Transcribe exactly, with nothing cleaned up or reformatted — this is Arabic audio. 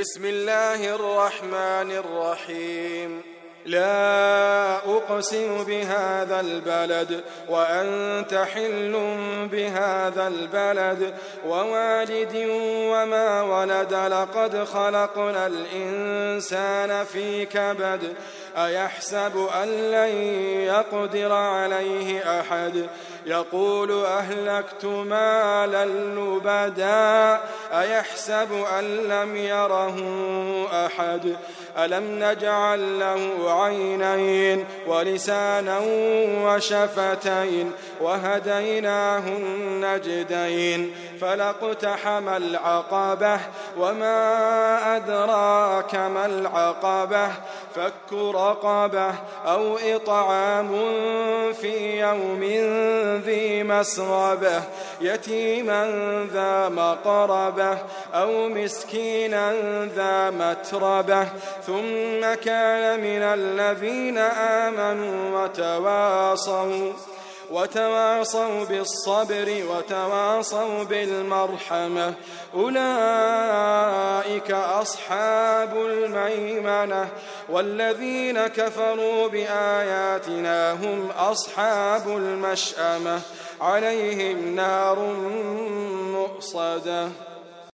بسم الله الرحمن الرحيم. لا أقسم بهذا البلد وأنت حل بهذا البلد ووالد وما ولد لقد خلقنا الإنسان في كبد أيحسب أن لن يقدر عليه أحد يقول أهلكت مالا لبدا أيحسب أن لم يره أحد ألم نجعل له عينين ولسانا وشفتين وهديناه النجدين فلاقتحم العقبة وما أدراك ما العقبة فك رقبة أو إطعام في يوم ذي مسغبة يتيما ذا مقربة أو مسكينا ذا متربة ثم كان من الذين آمنوا وتواصوا وتواصوا بالصبر وتواصوا بالمرحمة أولئك أصحاب الميمنة والذين كفروا بآياتنا هم أصحاب المشأمة عليهم نار مؤصدة.